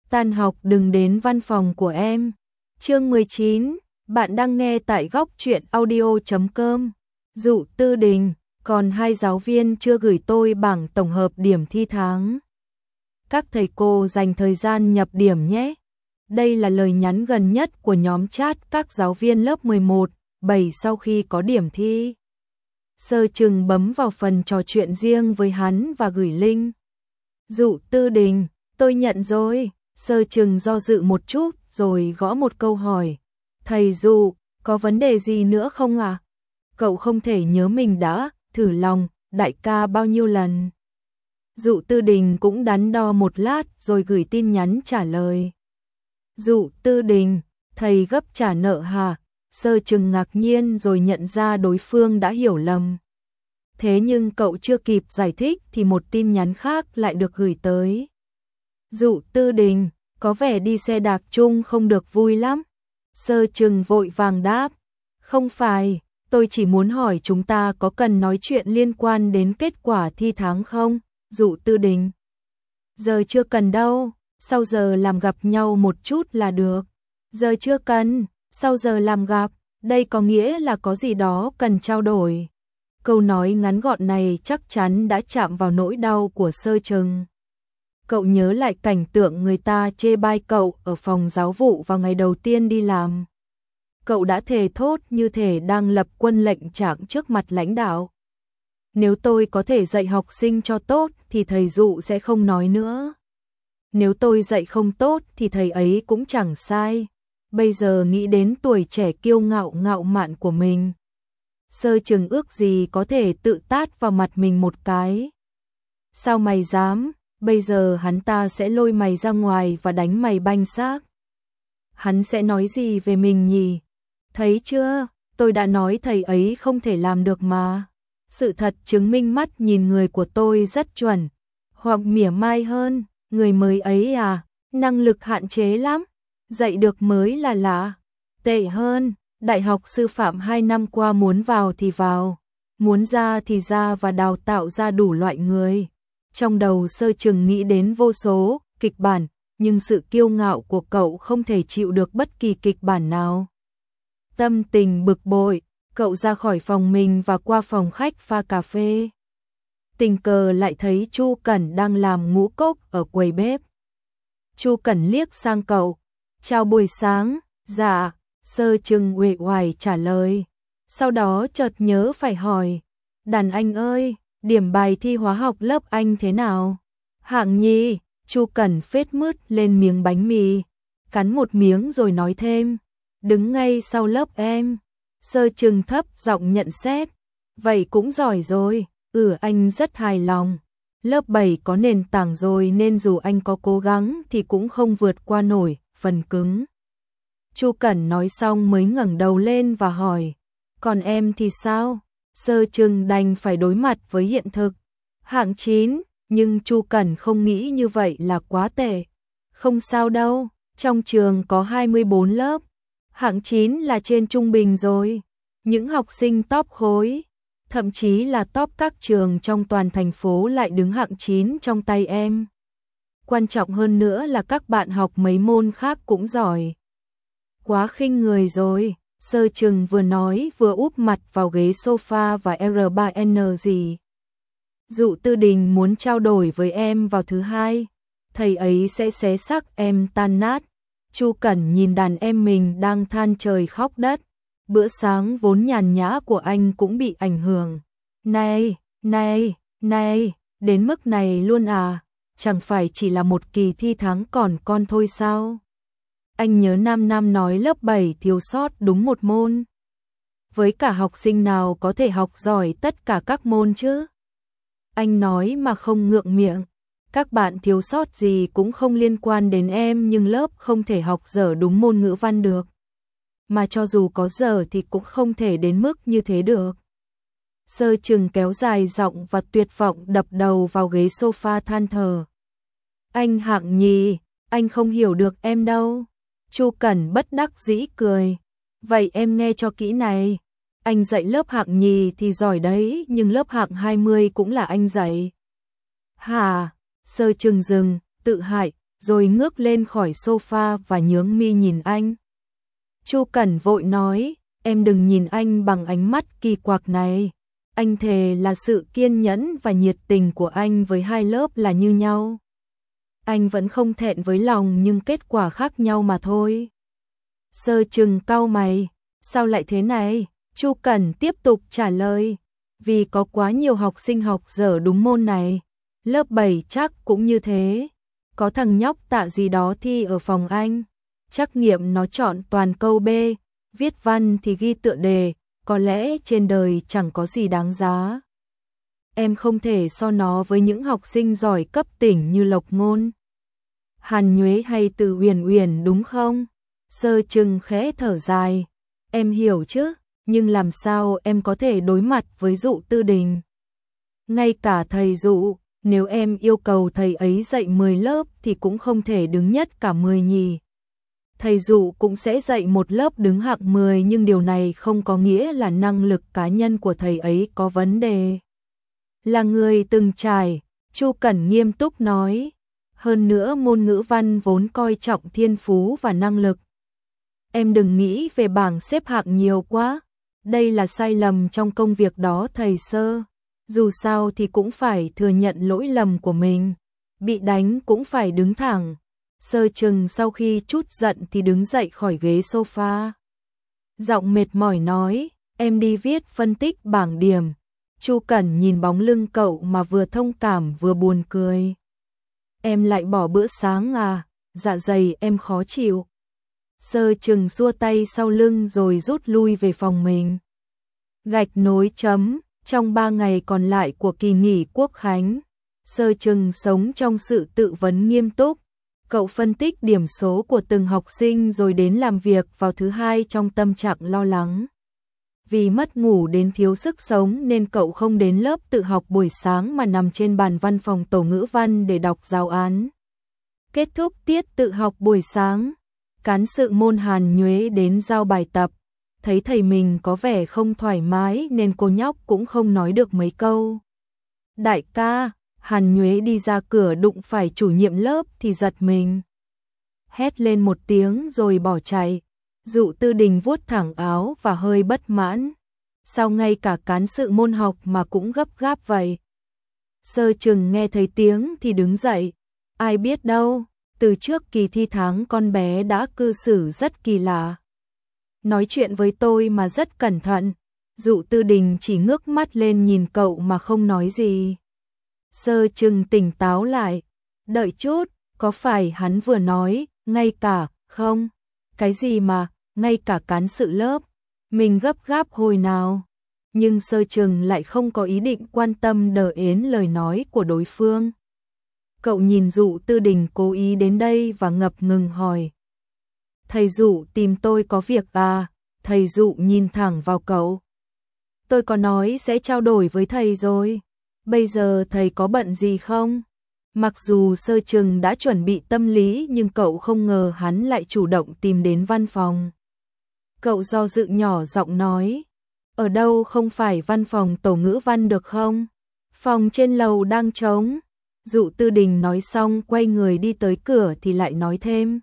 tan học đừng đến văn phòng của em. Chương 19, bạn đang nghe tại góc truyện audio.com. Dụ Tư Đình, còn 2 giáo viên chưa gửi tôi bảng tổng hợp điểm thi tháng. Các thầy cô dành thời gian nhập điểm nhé. Đây là lời nhắn gần nhất của nhóm chat các giáo viên lớp 11, 7 sau khi có điểm thi. Sơ Trừng bấm vào phần trò chuyện riêng với hắn và gửi link. Dụ Tư Đình, tôi nhận rồi. Sơ Trừng do dự một chút rồi gõ một câu hỏi. Thầy Dụ, có vấn đề gì nữa không à? Cậu không thể nhớ mình đã thử lòng đại ca bao nhiêu lần. Dụ Tư Đình cũng đắn đo một lát rồi gửi tin nhắn trả lời. Dụ Tư Đình, thầy gấp trả nợ hả? Sơ Trừng ngạc nhiên rồi nhận ra đối phương đã hiểu lầm. Thế nhưng cậu chưa kịp giải thích thì một tin nhắn khác lại được gửi tới. Dụ Tư Đình, có vẻ đi xe đạp chung không được vui lắm. Sơ Trừng vội vàng đáp. Không phải, tôi chỉ muốn hỏi chúng ta có cần nói chuyện liên quan đến kết quả thi tháng không? Dụ Tư Đình. Giờ chưa cần đâu, sau giờ làm gặp nhau một chút là được. Giờ chưa cần, sau giờ làm gặp, đây có nghĩa là có gì đó cần trao đổi. Câu nói ngắn gọn này chắc chắn đã chạm vào nỗi đau của Sơ Trừng. Cậu nhớ lại cảnh tượng người ta chê bai cậu ở phòng giáo vụ vào ngày đầu tiên đi làm. Cậu đã thề thốt như thể đang lập quân lệnh trạng trước mặt lãnh đạo. Nếu tôi có thể dạy học sinh cho tốt thì thầy Dụ sẽ không nói nữa. Nếu tôi dạy không tốt thì thầy ấy cũng chẳng sai. Bây giờ nghĩ đến tuổi trẻ kiêu ngạo ngạo mạn của mình. Sơ Trừng ước gì có thể tự tát vào mặt mình một cái. Sao mày dám? Bây giờ hắn ta sẽ lôi mày ra ngoài và đánh mày banh xác. Hắn sẽ nói gì về mình nhỉ? Thấy chưa? Tôi đã nói thầy ấy không thể làm được mà. Sự thật chứng minh mắt nhìn người của tôi rất chuẩn. Hoặc mỉa mai hơn, người mới ấy à, năng lực hạn chế lắm. Dạy được mới là lạ. Tệ hơn, đại học sư phạm 2 năm qua muốn vào thì vào, muốn ra thì ra và đào tạo ra đủ loại người. Trong đầu Sơ Trừng nghĩ đến vô số kịch bản, nhưng sự kiêu ngạo của cậu không thể chịu được bất kỳ kịch bản nào. Tâm tình bực bội, cậu ra khỏi phòng mình và qua phòng khách pha cà phê. Tình cờ lại thấy Chu Cẩn đang làm ngũ cốc ở quầy bếp. Chu Cẩn liếc sang cậu. Chào buổi sáng. Dạ. Sơ Trừng uể oải trả lời. Sau đó chợt nhớ phải hỏi. Đàn anh ơi, điểm bài thi hóa học lớp anh thế nào? Hạng nhì. Chu Cẩn phết mứt lên miếng bánh mì. Cắn một miếng rồi nói thêm. Đứng ngay sau lớp em. Sơ Trừng thấp giọng nhận xét. Vậy cũng giỏi rồi. Anh rất hài lòng. Lớp 7 có nền tảng rồi nên dù anh có cố gắng thì cũng không vượt qua nổi phần cứng. Chu Cẩn nói xong mới ngẩng đầu lên và hỏi. Còn em thì sao? Sơ Trừng đành phải đối mặt với hiện thực. Hạng 9, nhưng Chu Cẩn không nghĩ như vậy là quá tệ. Không sao đâu, trong trường có 24 lớp. Hạng 9 là trên trung bình rồi. Những học sinh top khối, thậm chí là top các trường trong toàn thành phố lại đứng hạng 9 trong tay em. Quan trọng hơn nữa là các bạn học mấy môn khác cũng giỏi. Quá khinh người rồi. Sơ Trừng vừa nói vừa úp mặt vào ghế sofa và R3N gì. Dụ Tư Đình muốn trao đổi với em vào thứ Hai. Thầy ấy sẽ xé xác em tan nát. Chu Cẩn nhìn đàn em mình đang than trời khóc đất. Bữa sáng vốn nhàn nhã của anh cũng bị ảnh hưởng. Này, đến mức này luôn à? Chẳng phải chỉ là một kỳ thi tháng còn con thôi sao? Anh nhớ 5 năm nói lớp 7 thiếu sót đúng một môn. Với cả học sinh nào có thể học giỏi tất cả các môn chứ? Anh nói mà không ngượng miệng. Các bạn thiếu sót gì cũng không liên quan đến em nhưng lớp không thể học dở đúng môn ngữ văn được. Mà cho dù có dở thì cũng không thể đến mức như thế được. Sơ Trừng kéo dài giọng và tuyệt vọng đập đầu vào ghế sofa than thở. Anh hạng nhì, anh không hiểu được em đâu. Chu Cẩn bất đắc dĩ cười. Vậy em nghe cho kỹ này. Anh dạy lớp hạng nhì thì giỏi đấy, nhưng lớp hạng 20 cũng là anh dạy. Hả? Sơ Trừng dừng, tự hại. rồi ngước lên khỏi sofa và nhướng mi nhìn anh. Chu Cẩn vội nói, em đừng nhìn anh bằng ánh mắt kỳ quặc này. Anh thề là sự kiên nhẫn và nhiệt tình của anh với hai lớp là như nhau. Anh vẫn không thẹn với lòng nhưng kết quả khác nhau mà thôi. Sơ Trừng cau mày, sao lại thế này? Chu Cẩn tiếp tục trả lời, vì có quá nhiều học sinh học dở đúng môn này. Lớp 7 chắc cũng như thế. Có thằng nhóc Tạ gì đó thi ở phòng anh. Trắc nghiệm nó chọn toàn câu B, viết văn thì ghi tựa đề, có lẽ trên đời chẳng có gì đáng giá. Em không thể so nó với những học sinh giỏi cấp tỉnh như Lộc Ngôn, Hàn Nhuế hay Từ Uyển Uyển đúng không? Sơ Trừng khẽ thở dài, em hiểu chứ, nhưng làm sao em có thể đối mặt với Dụ Tư Đình? Ngay cả thầy Dụ, nếu em yêu cầu thầy ấy dạy 10 lớp thì cũng không thể đứng nhất cả 10 nhì. Thầy Dụ cũng sẽ dạy một lớp đứng hạng 10 nhưng điều này không có nghĩa là năng lực cá nhân của thầy ấy có vấn đề. Là người từng trải, Chu Cẩn nghiêm túc nói. Hơn nữa môn ngữ văn vốn coi trọng thiên phú và năng lực. Em đừng nghĩ về bảng xếp hạng nhiều quá. Đây là sai lầm trong công việc đó thầy Sơ. Dù sao thì cũng phải thừa nhận lỗi lầm của mình. Bị đánh cũng phải đứng thẳng. Sơ Trừng sau khi chút giận thì đứng dậy khỏi ghế sofa. Giọng mệt mỏi nói, em đi viết phân tích bảng điểm. Chu Cẩn nhìn bóng lưng cậu mà vừa thông cảm vừa buồn cười. Em lại bỏ bữa sáng à, dạ dày em khó chịu. Sơ Trừng xua tay sau lưng rồi rút lui về phòng mình. Gạch nối chấm, trong 3 ngày còn lại của kỳ nghỉ Quốc khánh, Sơ Trừng sống trong sự tự vấn nghiêm túc. Cậu phân tích điểm số của từng học sinh rồi đến làm việc vào thứ Hai trong tâm trạng lo lắng. Vì mất ngủ đến thiếu sức sống nên cậu không đến lớp tự học buổi sáng mà nằm trên bàn văn phòng tổ ngữ văn để đọc giáo án. Kết thúc tiết tự học buổi sáng, cán sự môn Hàn Nhuế đến giao bài tập. Thấy thầy mình có vẻ không thoải mái nên cô nhóc cũng không nói được mấy câu. Đại ca, Hàn Nhuế đi ra cửa đụng phải chủ nhiệm lớp thì giật mình. Hét lên một tiếng rồi bỏ chạy. Dụ Tư Đình vuốt thẳng áo và hơi bất mãn. Sao ngay cả cán sự môn học mà cũng gấp gáp vậy? Sơ Trừng nghe thấy tiếng thì đứng dậy. Ai biết đâu, từ trước kỳ thi tháng con bé đã cư xử rất kỳ lạ. Nói chuyện với tôi mà rất cẩn thận. Dụ Tư Đình chỉ ngước mắt lên nhìn cậu mà không nói gì. Sơ Trừng tỉnh táo lại. Đợi chút, có phải hắn vừa nói, ngay cả, không? Cái gì mà, ngay cả cán sự lớp? Mình gấp gáp hồi nào? Nhưng Sơ Trừng lại không có ý định quan tâm đờ ến lời nói của đối phương. Cậu nhìn Dụ Tư Đình cố ý đến đây và ngập ngừng hỏi. Thầy Dụ tìm tôi có việc à? Thầy Dụ nhìn thẳng vào cậu. Tôi có nói sẽ trao đổi với thầy rồi. Bây giờ thầy có bận gì không? Mặc dù Sơ Trừng đã chuẩn bị tâm lý nhưng cậu không ngờ hắn lại chủ động tìm đến văn phòng. Cậu do dự nhỏ giọng nói. Ở đâu không phải văn phòng tổ ngữ văn được không? Phòng trên lầu đang trống. Dụ Tư Đình nói xong quay người đi tới cửa thì lại nói thêm.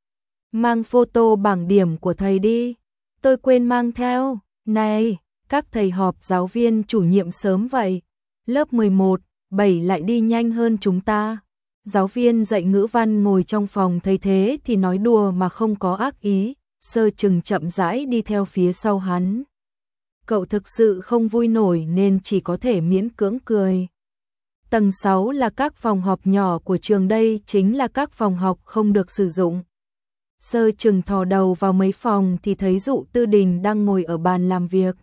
Mang photo bảng điểm của thầy đi. Tôi quên mang theo. Này, các thầy họp giáo viên chủ nhiệm sớm vậy. Lớp 11, 7 lại đi nhanh hơn chúng ta. Giáo viên dạy ngữ văn ngồi trong phòng thấy thế thì nói đùa mà không có ác ý. Sơ Trừng chậm rãi đi theo phía sau hắn. Cậu thực sự không vui nổi nên chỉ có thể miễn cưỡng cười. Tầng 6 là các phòng họp nhỏ của trường, đây chính là các phòng học không được sử dụng. Sơ Trừng thò đầu vào mấy phòng thì thấy Dụ Tư Đình đang ngồi ở bàn làm việc.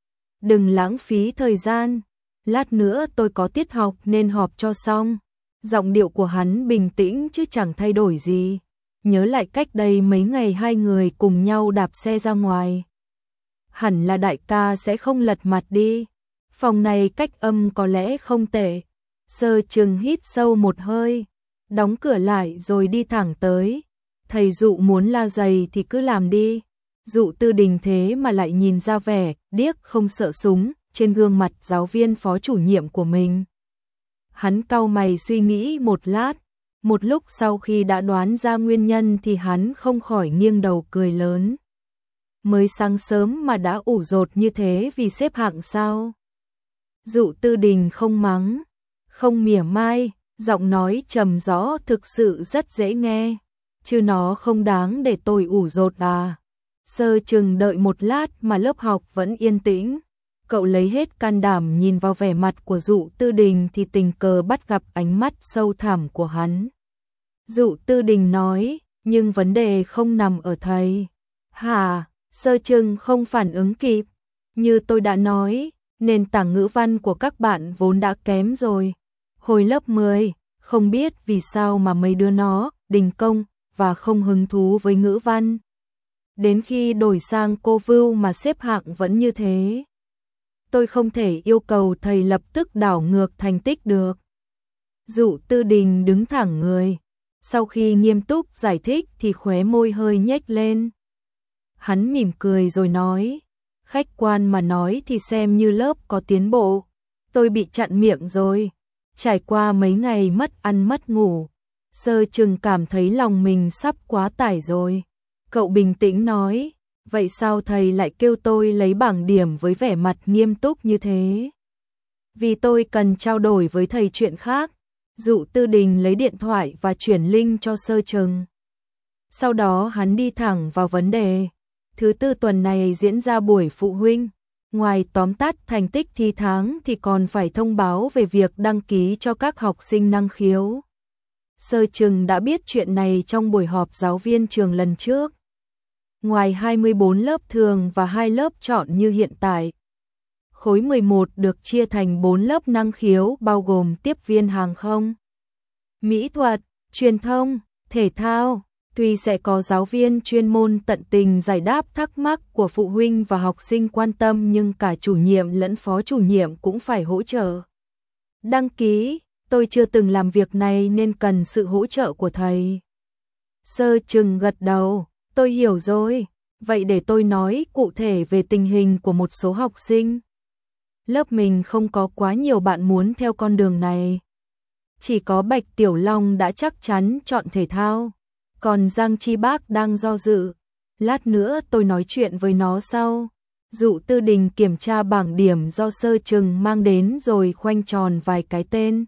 Đừng lãng phí thời gian, lát nữa tôi có tiết học nên họp cho xong. Giọng điệu của hắn bình tĩnh chứ chẳng thay đổi gì. Nhớ lại cách đây mấy ngày hai người cùng nhau đạp xe ra ngoài. Hẳn là đại ca sẽ không lật mặt đi. Phòng này cách âm có lẽ không tệ. Sơ Trừng hít sâu một hơi, đóng cửa lại rồi đi thẳng tới. Thầy Dụ muốn la giày thì cứ làm đi. Dụ Tư Đình thế mà lại nhìn ra vẻ điếc không sợ súng trên gương mặt giáo viên phó chủ nhiệm của mình. Hắn cau mày suy nghĩ một lát, Một lúc sau khi đã đoán ra nguyên nhân thì hắn không khỏi nghiêng đầu cười lớn. Mới sáng sớm mà đã ủ rột như thế vì xếp hạng sao? Dụ Tư Đình không mắng, không mỉa mai, giọng nói trầm rõ thực sự rất dễ nghe. Chứ nó không đáng để tôi ủ rột à? Sơ Trừng đợi một lát mà lớp học vẫn yên tĩnh. Cậu lấy hết can đảm nhìn vào vẻ mặt của Dụ Tư Đình thì tình cờ bắt gặp ánh mắt sâu thẳm của hắn. Dụ Tư Đình nói, nhưng vấn đề không nằm ở thầy. Hả? Sơ Trừng không phản ứng kịp. Như tôi đã nói, nền tảng ngữ văn của các bạn vốn đã kém rồi. Hồi lớp 10, không biết vì sao mà mấy đứa nó đình công và không hứng thú với ngữ văn. Đến khi đổi sang cô Vưu mà xếp hạng vẫn như thế. Tôi không thể yêu cầu thầy lập tức đảo ngược thành tích được. Dụ Tư Đình đứng thẳng người. Sau khi nghiêm túc giải thích thì khóe môi hơi nhếch lên. Hắn mỉm cười rồi nói, khách quan mà nói thì xem như lớp có tiến bộ. Tôi bị chặn miệng rồi. Trải qua mấy ngày mất ăn mất ngủ, Sơ Trừng cảm thấy lòng mình sắp quá tải rồi. Cậu bình tĩnh nói, vậy sao thầy lại kêu tôi lấy bảng điểm với vẻ mặt nghiêm túc như thế? Vì tôi cần trao đổi với thầy chuyện khác. Dụ Tư Đình lấy điện thoại và chuyển link cho Sơ Trừng. Sau đó hắn đi thẳng vào vấn đề. Thứ tư tuần này diễn ra buổi phụ huynh. Ngoài tóm tắt thành tích thi tháng thì còn phải thông báo về việc đăng ký cho các học sinh năng khiếu. Sơ Trừng đã biết chuyện này trong buổi họp giáo viên trường lần trước. Ngoài 24 lớp thường và 2 lớp chọn như hiện tại, khối 11 được chia thành 4 lớp năng khiếu bao gồm tiếp viên hàng không, mỹ thuật, truyền thông, thể thao. Tuy sẽ có giáo viên chuyên môn tận tình giải đáp thắc mắc của phụ huynh và học sinh quan tâm nhưng cả chủ nhiệm lẫn phó chủ nhiệm cũng phải hỗ trợ. Đăng ký, tôi chưa từng làm việc này nên cần sự hỗ trợ của thầy. Sơ Trừng gật đầu, tôi hiểu rồi, vậy để tôi nói cụ thể về tình hình của một số học sinh. Lớp mình không có quá nhiều bạn muốn theo con đường này. Chỉ có Bạch Tiểu Long đã chắc chắn chọn thể thao. Còn Giang Chi Bác đang do dự. Lát nữa tôi nói chuyện với nó sau. Dụ Tư Đình kiểm tra bảng điểm do Sơ Trừng mang đến rồi khoanh tròn vài cái tên.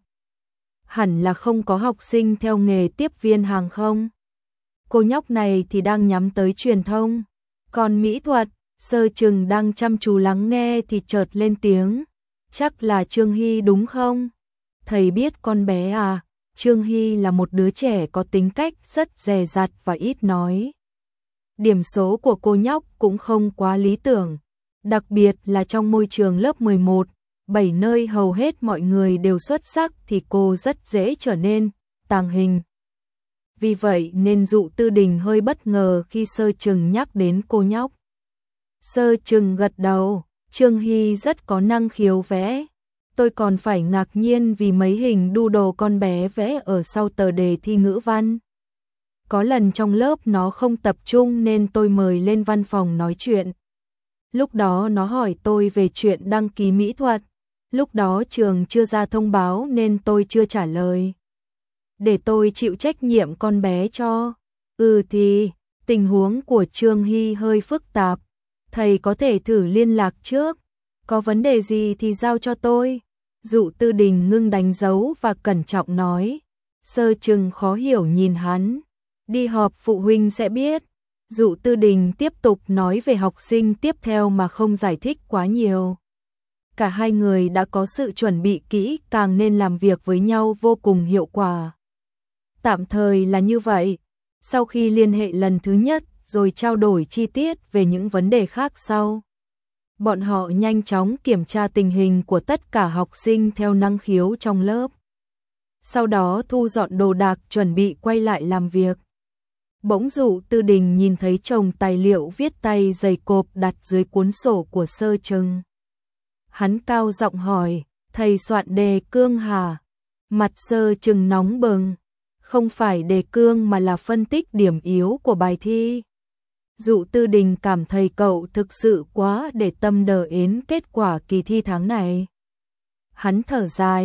Hẳn là không có học sinh theo nghề tiếp viên hàng không. Cô nhóc này thì đang nhắm tới truyền thông. Còn mỹ thuật, Sơ Trừng đang chăm chú lắng nghe thì chợt lên tiếng. Chắc là Trương Hy đúng không? Thầy biết con bé à? Trương Hy là một đứa trẻ có tính cách rất dè dặt và ít nói. Điểm số của cô nhóc cũng không quá lý tưởng, đặc biệt là trong môi trường lớp 11, 7 nơi hầu hết mọi người đều xuất sắc thì cô rất dễ trở nên tàng hình. Vì vậy nên Dụ Tư Đình hơi bất ngờ khi Sơ Trừng nhắc đến cô nhóc. Sơ Trừng gật đầu, Trương Hy rất có năng khiếu vẽ. Tôi còn phải ngạc nhiên vì mấy hình doodle con bé vẽ ở sau tờ đề thi ngữ văn. Có lần trong lớp nó không tập trung nên tôi mời lên văn phòng nói chuyện. Lúc đó nó hỏi tôi về chuyện đăng ký mỹ thuật. Lúc đó trường chưa ra thông báo nên tôi chưa trả lời. Để tôi chịu trách nhiệm con bé cho. Thì, tình huống của Trương Hy hơi phức tạp. Thầy có thể thử liên lạc trước. Có vấn đề gì thì giao cho tôi. Dụ Tư Đình ngưng đánh dấu và cẩn trọng nói. Sơ Trừng khó hiểu nhìn hắn. Đi họp phụ huynh sẽ biết. Dụ Tư Đình tiếp tục nói về học sinh tiếp theo mà không giải thích quá nhiều. Cả hai người đã có sự chuẩn bị kỹ càng nên làm việc với nhau vô cùng hiệu quả. Tạm thời là như vậy. Sau khi liên hệ lần thứ nhất rồi trao đổi chi tiết về những vấn đề khác sau. Bọn họ nhanh chóng kiểm tra tình hình của tất cả học sinh theo năng khiếu trong lớp. Sau đó thu dọn đồ đạc chuẩn bị quay lại làm việc. Bỗng Dụ Tư Đình nhìn thấy chồng tài liệu viết tay dày cộp đặt dưới cuốn sổ của Sơ Trừng. Hắn cao giọng hỏi, thầy soạn đề cương hả? Mặt Sơ Trừng nóng bừng. Không phải đề cương mà là phân tích điểm yếu của bài thi. Dụ Tư Đình cảm thấy cậu thực sự quá để tâm đờ đến kết quả kỳ thi tháng này. Hắn thở dài,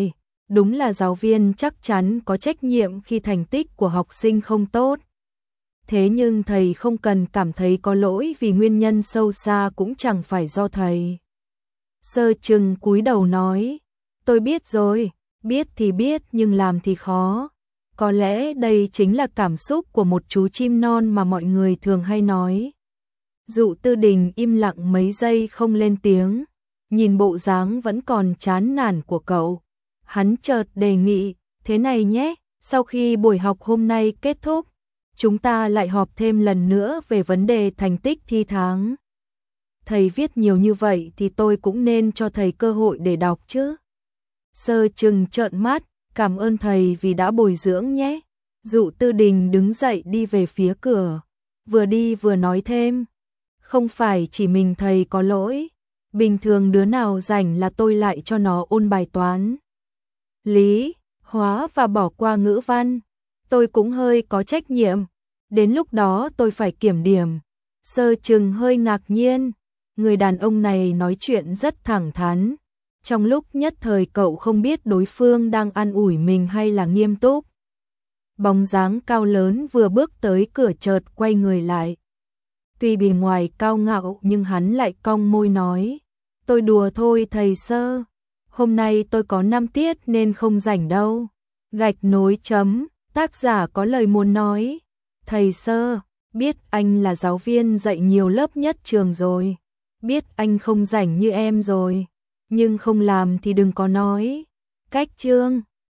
đúng là giáo viên chắc chắn có trách nhiệm khi thành tích của học sinh không tốt. Thế nhưng thầy không cần cảm thấy có lỗi vì nguyên nhân sâu xa cũng chẳng phải do thầy. Sơ Trừng cúi đầu nói, tôi biết rồi, biết thì biết nhưng làm thì khó. Có lẽ đây chính là cảm xúc của một chú chim non mà mọi người thường hay nói. Dụ Tư Đình im lặng mấy giây không lên tiếng, nhìn bộ dáng vẫn còn chán nản của cậu. Hắn chợt đề nghị, thế này nhé, sau khi buổi học hôm nay kết thúc, chúng ta lại họp thêm lần nữa về vấn đề thành tích thi tháng. Thầy viết nhiều như vậy thì tôi cũng nên cho thầy cơ hội để đọc chứ. Sơ Trừng trợn mắt, cảm ơn thầy vì đã bồi dưỡng nhé. Dụ Tư Đình đứng dậy đi về phía cửa, vừa đi vừa nói thêm, không phải chỉ mình thầy có lỗi, bình thường đứa nào rảnh là tôi lại cho nó ôn bài toán, lý, hóa và bỏ qua ngữ văn. Tôi cũng hơi có trách nhiệm, đến lúc đó tôi phải kiểm điểm. Sơ Trừng hơi ngạc nhiên, người đàn ông này nói chuyện rất thẳng thắn. Trong lúc nhất thời cậu không biết đối phương đang an ủi mình hay là nghiêm túc. Bóng dáng cao lớn vừa bước tới cửa chợt quay người lại. Tuy bề ngoài cao ngạo nhưng hắn lại cong môi nói, tôi đùa thôi thầy Sơ, hôm nay tôi có 5 tiết nên không rảnh đâu. Gạch nối chấm, tác giả có lời muốn nói, thầy Sơ, biết anh là giáo viên dạy nhiều lớp nhất trường rồi, biết anh không rảnh như em rồi, nhưng không làm thì đừng có nói. Cách chương